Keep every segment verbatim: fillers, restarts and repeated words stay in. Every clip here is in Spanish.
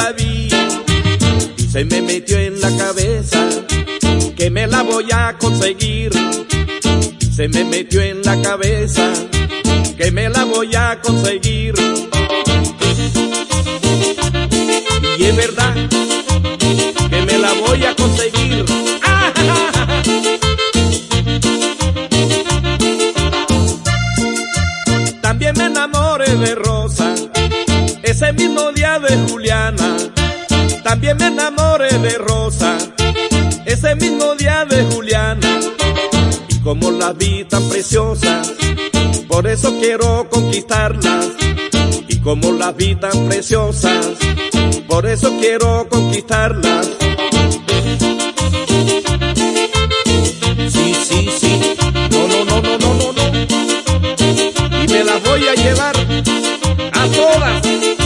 la vi y se me metió en la cabeza que me la voy a conseguir. Y se me metió en la cabeza que me la voy a conseguir. Y es verdad que me la voy a conseguir. ¡Ah! También me enamoré de Rosa ese mismo día de Juliana. También me enamoré de Rosa ese mismo día de Juliana. Y como las vi tan preciosas, por eso quiero conquistarlas. Y como las vi tan preciosas, por eso quiero conquistarlas. Sí, sí, sí, no, no, no, no, no, no, no. Y me las voy a llevar a todas.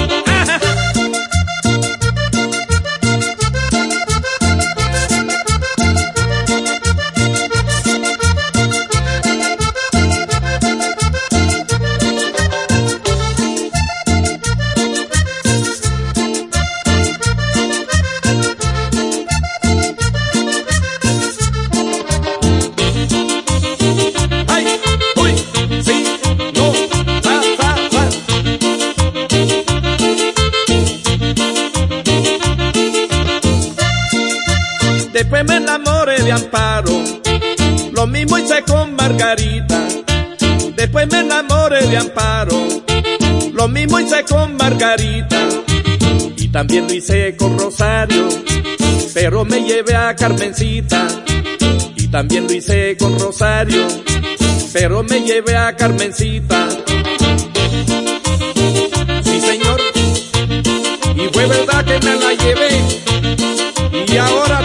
Después me enamoré de Amparo, lo mismo hice con Margarita. Después me enamoré de Amparo, lo mismo hice con Margarita. Y también lo hice con Rosario, pero me llevé a Carmencita. Y también lo hice con Rosario, pero me llevé a Carmencita. Sí, señor, y fue verdad que me la llevé. Y ahora